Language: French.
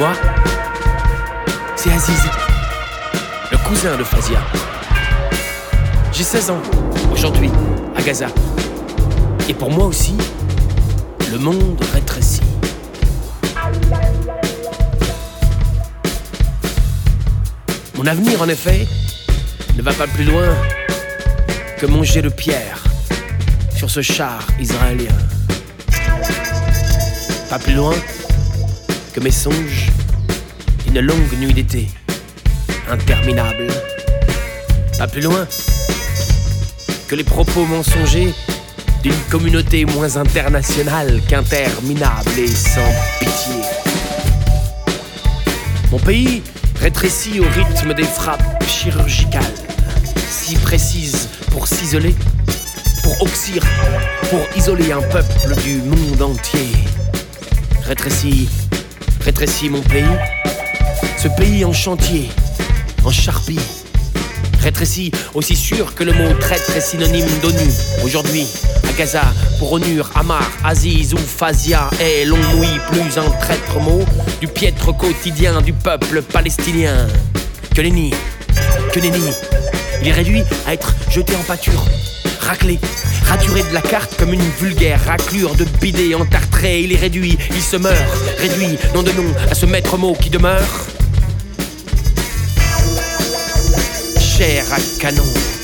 Moi, c'est Aziz, le cousin de Fazia. J'ai 16 ans, aujourd'hui, à Gaza. Et pour moi aussi, le monde rétrécit. Mon avenir, en effet, ne va pas plus loin que mon jet de pierre sur ce char israélien. Pas plus loin que mes songes d'une longue nuit d'été interminable. Pas plus loin que les propos mensongers d'une communauté moins internationale qu'interminable et sans pitié. Mon pays rétrécit au rythme des frappes chirurgicales, si précises pour s'isoler, pour oxyre, pour isoler un peuple du monde entier. Rétrécit mon pays, ce pays en chantier, en charpie. Rétrécit aussi sûr que le mot traître est synonyme d'ONU. Aujourd'hui, à Gaza, pour Onur, Amar, Aziz ou Fazia est, l'on mouille plus un traître mot du piètre quotidien du peuple palestinien. Que nenni, il est réduit à être jeté en pâture, raclé, raturé de la carte comme une vulgaire raclure de bidet entartré. Il est réduit, il se meurt, réduit, nom de nom, à ce maître mot qui demeure chair à canon.